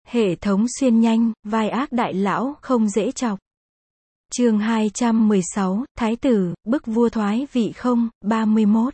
Hệ thống xuyên nhanh, vai ác đại lão, không dễ chọc. Chương 216, Thái tử, bức vua thoái vị không, 31.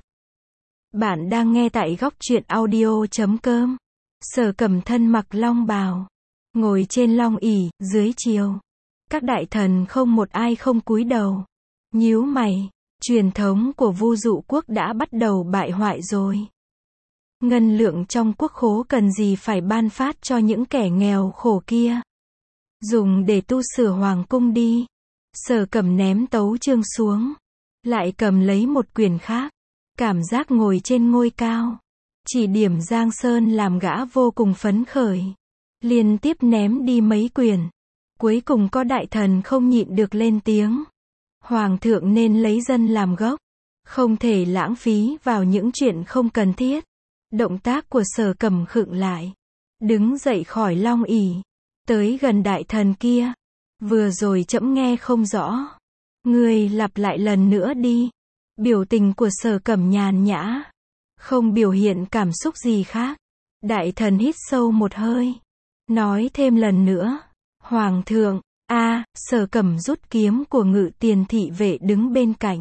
Bạn đang nghe tại góc truyện audio.com. Sở Cẩm thân mặc long bào, ngồi trên long ỷ, dưới chiều. Các đại thần không một ai không cúi đầu. Nhíu mày, truyền thống của Vu Dụ quốc đã bắt đầu bại hoại rồi. Ngân lượng trong quốc khố cần gì phải ban phát cho những kẻ nghèo khổ kia. Dùng để tu sửa hoàng cung đi. Sở Cẩm ném tấu chương xuống, lại cầm lấy một quyển khác. Cảm giác ngồi trên ngôi cao, chỉ điểm Giang Sơn làm gã vô cùng phấn khởi. Liên tiếp ném đi mấy quyển. Cuối cùng có đại thần không nhịn được lên tiếng. Hoàng thượng nên lấy dân làm gốc, không thể lãng phí vào những chuyện không cần thiết. Động tác của Sở Cẩm khựng lại, đứng dậy khỏi long ỷ, tới gần đại thần kia. Vừa rồi trẫm nghe không rõ, ngươi lặp lại lần nữa đi. Biểu tình của Sở Cẩm nhàn nhã, không biểu hiện cảm xúc gì khác. Đại thần hít sâu một hơi, nói thêm lần nữa. Hoàng thượng, Sở Cẩm rút kiếm của Ngự Tiền thị vệ đứng bên cạnh,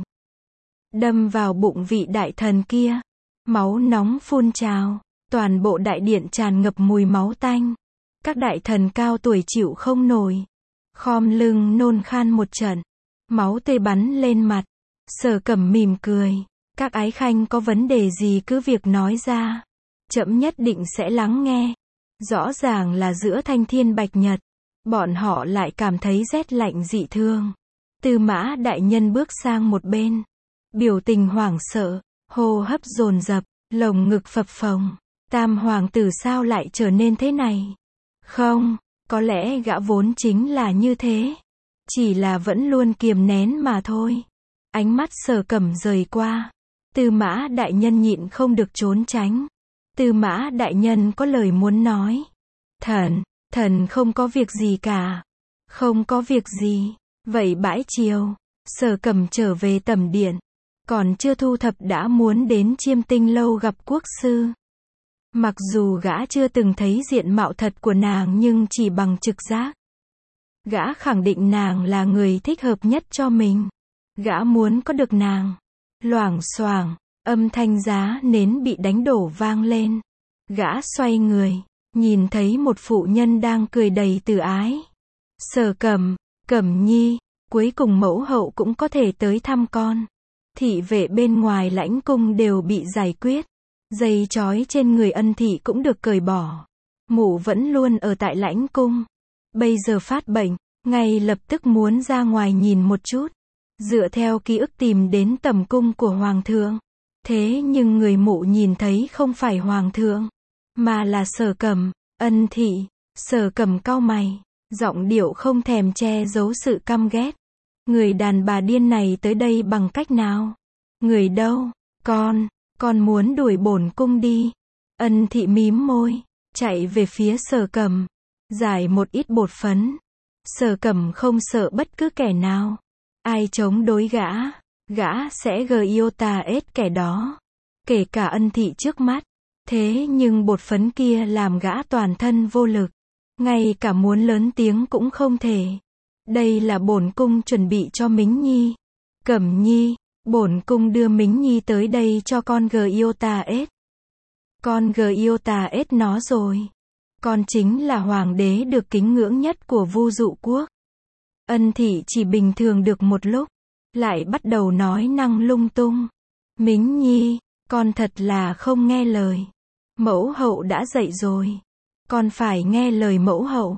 đâm vào bụng vị đại thần kia. Máu nóng phun trào, toàn bộ đại điện tràn ngập mùi máu tanh. Các đại thần cao tuổi chịu không nổi, khom lưng nôn khan một trận, máu tươi bắn lên mặt. Sở Cẩm mỉm cười, các ái khanh có vấn đề gì cứ việc nói ra, trẫm nhất định sẽ lắng nghe. Rõ ràng là giữa thanh thiên bạch nhật, bọn họ lại cảm thấy rét lạnh dị thương. Tư Mã đại nhân bước sang một bên, biểu tình hoảng sợ, hô hấp dồn dập, lồng ngực phập phồng. Tam hoàng tử sao lại trở nên thế này? Không, có lẽ gã vốn chính là như thế, chỉ là vẫn luôn kiềm nén mà thôi. Ánh mắt Sở Cẩm rời qua, Tư Mã đại nhân nhịn không được trốn tránh. Tư Mã đại nhân có lời muốn nói. Thần không có việc gì cả. Không có việc gì. Vậy bãi chiều, Sở Cẩm trở về tẩm điện, còn chưa thu thập đã muốn đến Chiêm Tinh lâu gặp quốc sư. Mặc dù gã chưa từng thấy diện mạo thật của nàng nhưng chỉ bằng trực giác, gã khẳng định nàng là người thích hợp nhất cho mình. Gã muốn có được nàng. Loảng xoảng, âm thanh giá nến bị đánh đổ vang lên. Gã xoay người, nhìn thấy một phụ nhân đang cười đầy từ ái. Sở Cẩm, Cẩm nhi, cuối cùng mẫu hậu cũng có thể tới thăm con. Thị vệ bên ngoài lãnh cung đều bị giải quyết. Dây trói trên người Ân thị cũng được cởi bỏ. Mụ vẫn luôn ở tại lãnh cung, bây giờ phát bệnh, ngay lập tức muốn ra ngoài nhìn một chút. Dựa theo ký ức tìm đến tầm cung của hoàng thượng. Thế nhưng người mụ nhìn thấy không phải hoàng thượng, mà là Sở Cẩm. Ân thị. Sở Cẩm cau mày, giọng điệu không thèm che giấu sự căm ghét. Người đàn bà điên này tới đây bằng cách nào? Người đâu? Con muốn đuổi bổn cung đi. Ân thị mím môi, chạy về phía Sở Cẩm, giải một ít bột phấn. Sở Cẩm không sợ bất cứ kẻ nào. Ai chống đối gã sẽ giota hết kẻ đó. Kể cả Ân thị trước mắt. Thế nhưng bột phấn kia làm gã toàn thân vô lực. Ngay cả muốn lớn tiếng cũng không thể. Đây là bổn cung chuẩn bị cho Mính Nhi. Cẩm nhi, bổn cung đưa Mính Nhi tới đây cho con giota hết. Con giota hết nó rồi. Con chính là hoàng đế được kính ngưỡng nhất của Vu Dụ quốc. Ân thị chỉ bình thường được một lúc, lại bắt đầu nói năng lung tung. Mính Nhi, con thật là không nghe lời. Mẫu hậu đã dậy rồi. Con phải nghe lời mẫu hậu.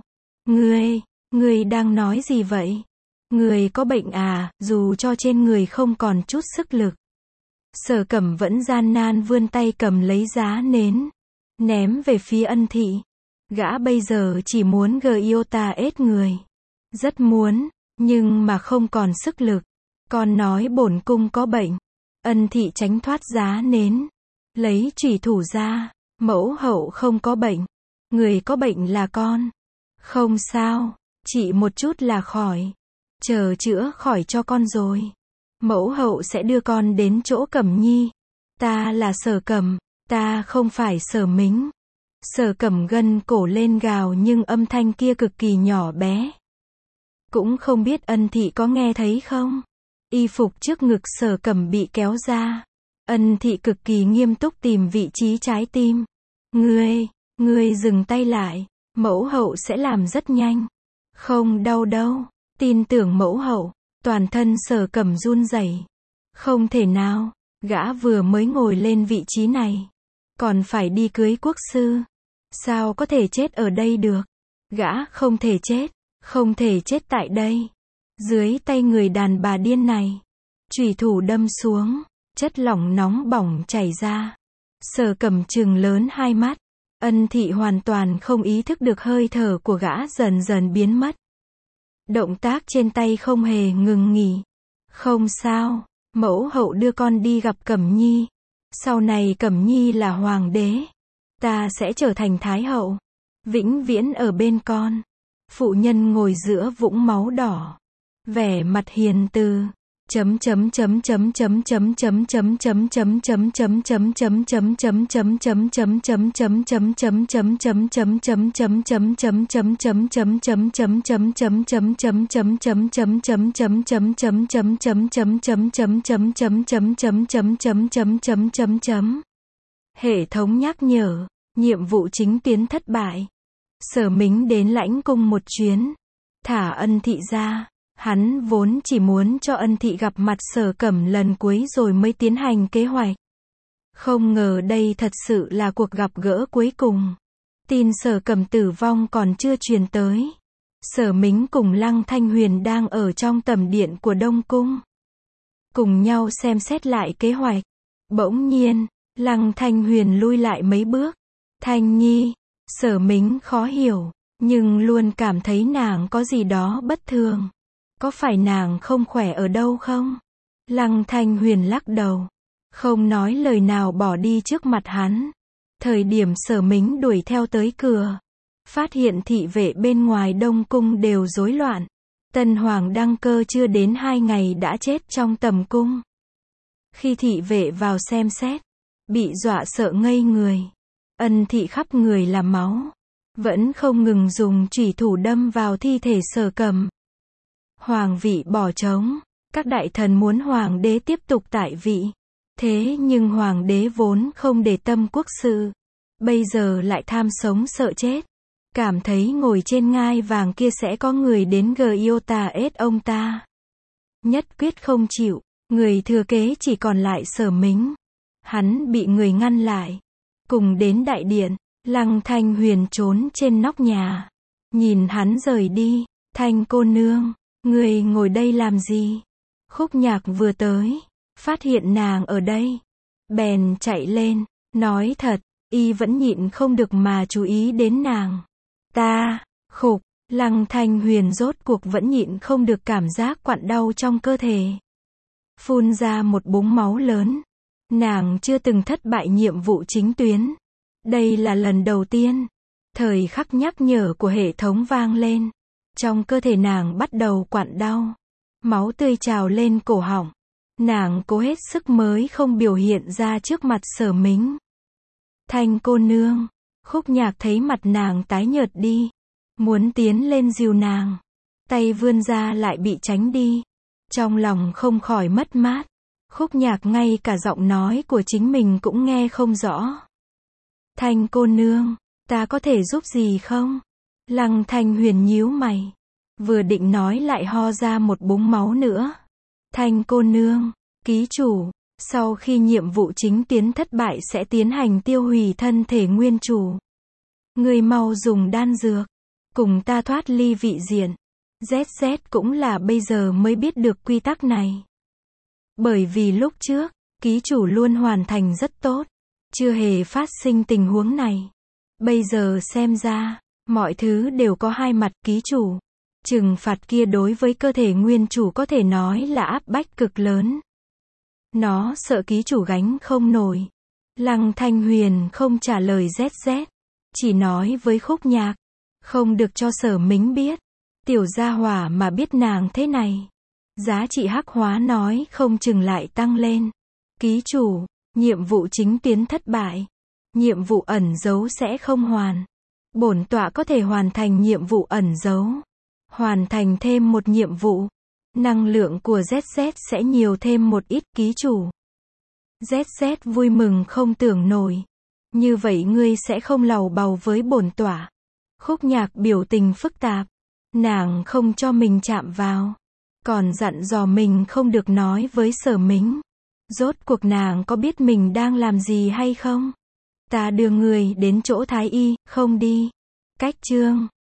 Ngươi đang nói gì vậy? Ngươi có bệnh à? Dù cho trên người không còn chút sức lực, Sở Cẩm vẫn gian nan vươn tay cầm lấy giá nến, ném về phía Ân thị. Gã bây giờ chỉ muốn giota hết người. Rất muốn, nhưng mà không còn sức lực. Con nói bổn cung có bệnh. Ân thị tránh thoát giá nến, lấy chủy thủ ra. Mẫu hậu không có bệnh. Người có bệnh là con. Không sao, chỉ một chút là khỏi. Chờ chữa khỏi cho con rồi, mẫu hậu sẽ đưa con đến chỗ Cẩm nhi. Ta là Sở Cẩm, ta không phải Sở Mính. Sở Cẩm gân cổ lên gào nhưng âm thanh kia cực kỳ nhỏ bé. Cũng không biết Ân Thị có nghe thấy không? Y phục trước ngực Sở Cẩm bị kéo ra. Ân Thị cực kỳ nghiêm túc tìm vị trí trái tim. Ngươi dừng tay lại. Mẫu hậu sẽ làm rất nhanh. Không đau đâu. Tin tưởng mẫu hậu. Toàn thân Sở Cẩm run rẩy. Không thể nào. Gã vừa mới ngồi lên vị trí này. Còn phải đi cưới quốc sư. Sao có thể chết ở đây được? Gã không thể chết. Không thể chết tại đây. Dưới tay người đàn bà điên này. Chủy thủ đâm xuống. Chất lỏng nóng bỏng chảy ra. Sở Cẩm trừng lớn hai mắt. Ân Thị hoàn toàn không ý thức được hơi thở của gã dần dần biến mất. Động tác trên tay không hề ngừng nghỉ. Không sao, mẫu hậu đưa con đi gặp Cẩm Nhi. Sau này Cẩm Nhi là hoàng đế. Ta sẽ trở thành thái hậu. Vĩnh viễn ở bên con. Phụ nhân ngồi giữa vũng máu đỏ. Vẻ mặt hiền từ. Hệ thống nhắc nhở, nhiệm vụ chính tuyến thất bại. Sở Mính đến lãnh cung một chuyến, thả Ân Thị ra. Hắn vốn chỉ muốn cho Ân Thị gặp mặt Sở Cẩm lần cuối rồi mới tiến hành kế hoạch. Không ngờ đây thật sự là cuộc gặp gỡ cuối cùng. Tin Sở Cẩm tử vong còn chưa truyền tới. Sở Mính cùng Lăng Thanh Huyền đang ở trong tầm điện của Đông Cung. Cùng nhau xem xét lại kế hoạch. Bỗng nhiên, Lăng Thanh Huyền lui lại mấy bước. Thanh Nhi, Sở Mính khó hiểu, nhưng luôn cảm thấy nàng có gì đó bất thường. Có phải nàng không khỏe ở đâu không? Lăng Thanh Huyền lắc đầu. Không nói lời nào bỏ đi trước mặt hắn. Thời điểm Sở Mính đuổi theo tới cửa. Phát hiện thị vệ bên ngoài Đông Cung đều rối loạn. Tân Hoàng đăng cơ chưa đến 2 ngày đã chết trong tầm cung. Khi thị vệ vào xem xét, bị dọa sợ ngây người. Ân Thị khắp người là máu. Vẫn không ngừng dùng chủy thủ đâm vào thi thể Sở Cẩm. Hoàng vị bỏ trống. Các đại thần muốn hoàng đế tiếp tục tại vị. Thế nhưng hoàng đế vốn không để tâm quốc sự. Bây giờ lại tham sống sợ chết. Cảm thấy ngồi trên ngai vàng kia sẽ có người đến Giota ết ông ta. Nhất quyết không chịu. Người thừa kế chỉ còn lại Sở Mính. Hắn bị người ngăn lại. Cùng đến đại điện. Lăng Thanh Huyền trốn trên nóc nhà. Nhìn hắn rời đi. Thanh cô nương, người ngồi đây làm gì? Khúc Nhạc vừa tới. Phát hiện nàng ở đây. Bèn chạy lên. Nói thật, y vẫn nhịn không được mà chú ý đến nàng. Khục, Lăng Thanh Huyền rốt cuộc vẫn nhịn không được cảm giác quặn đau trong cơ thể. Phun ra một búng máu lớn. Nàng chưa từng thất bại nhiệm vụ chính tuyến. Đây là lần đầu tiên. Thời khắc nhắc nhở của hệ thống vang lên. Trong cơ thể nàng bắt đầu quặn đau. Máu tươi trào lên cổ họng. Nàng cố hết sức mới không biểu hiện ra trước mặt Sở Mính. Thanh cô nương. Khúc Nhạc thấy mặt nàng tái nhợt đi. Muốn tiến lên dìu nàng. Tay vươn ra lại bị tránh đi. Trong lòng không khỏi mất mát. Khúc Nhạc ngay cả giọng nói của chính mình cũng nghe không rõ. Thanh cô nương, ta có thể giúp gì không? Lăng Thanh Huyền nhíu mày. Vừa định nói lại ho ra một búng máu nữa. Thanh cô nương, ký chủ, sau khi nhiệm vụ chính tuyến thất bại sẽ tiến hành tiêu hủy thân thể nguyên chủ. Người mau dùng đan dược. Cùng ta thoát ly vị diện. ZZ cũng là bây giờ mới biết được quy tắc này. Bởi vì lúc trước, ký chủ luôn hoàn thành rất tốt. Chưa hề phát sinh tình huống này. Bây giờ xem ra, mọi thứ đều có hai mặt ký chủ. Trừng phạt kia đối với cơ thể nguyên chủ có thể nói là áp bách cực lớn. Nó sợ ký chủ gánh không nổi. Lăng Thanh Huyền không trả lời ZZ. Chỉ nói với Khúc Nhạc. Không được cho Sở Mính biết. Tiểu gia hỏa mà biết nàng thế này. Giá trị hắc hóa nói không chừng lại tăng lên. Ký chủ, nhiệm vụ chính tuyến thất bại. nhiệm vụ ẩn giấu sẽ không hoàn. Bổn tọa có thể hoàn thành nhiệm vụ ẩn giấu. Hoàn thành thêm một nhiệm vụ. Năng lượng của ZZ sẽ nhiều thêm một ít, ký chủ. ZZ vui mừng không tưởng nổi. Như vậy ngươi sẽ không lầu bầu với bổn tọa. Khúc Nhạc biểu tình phức tạp. Nàng không cho mình chạm vào. Còn dặn dò mình không được nói với Sở Mính. Rốt cuộc nàng có biết mình đang làm gì hay không? Ta đưa người đến chỗ Thái Y, không đi. Cách chương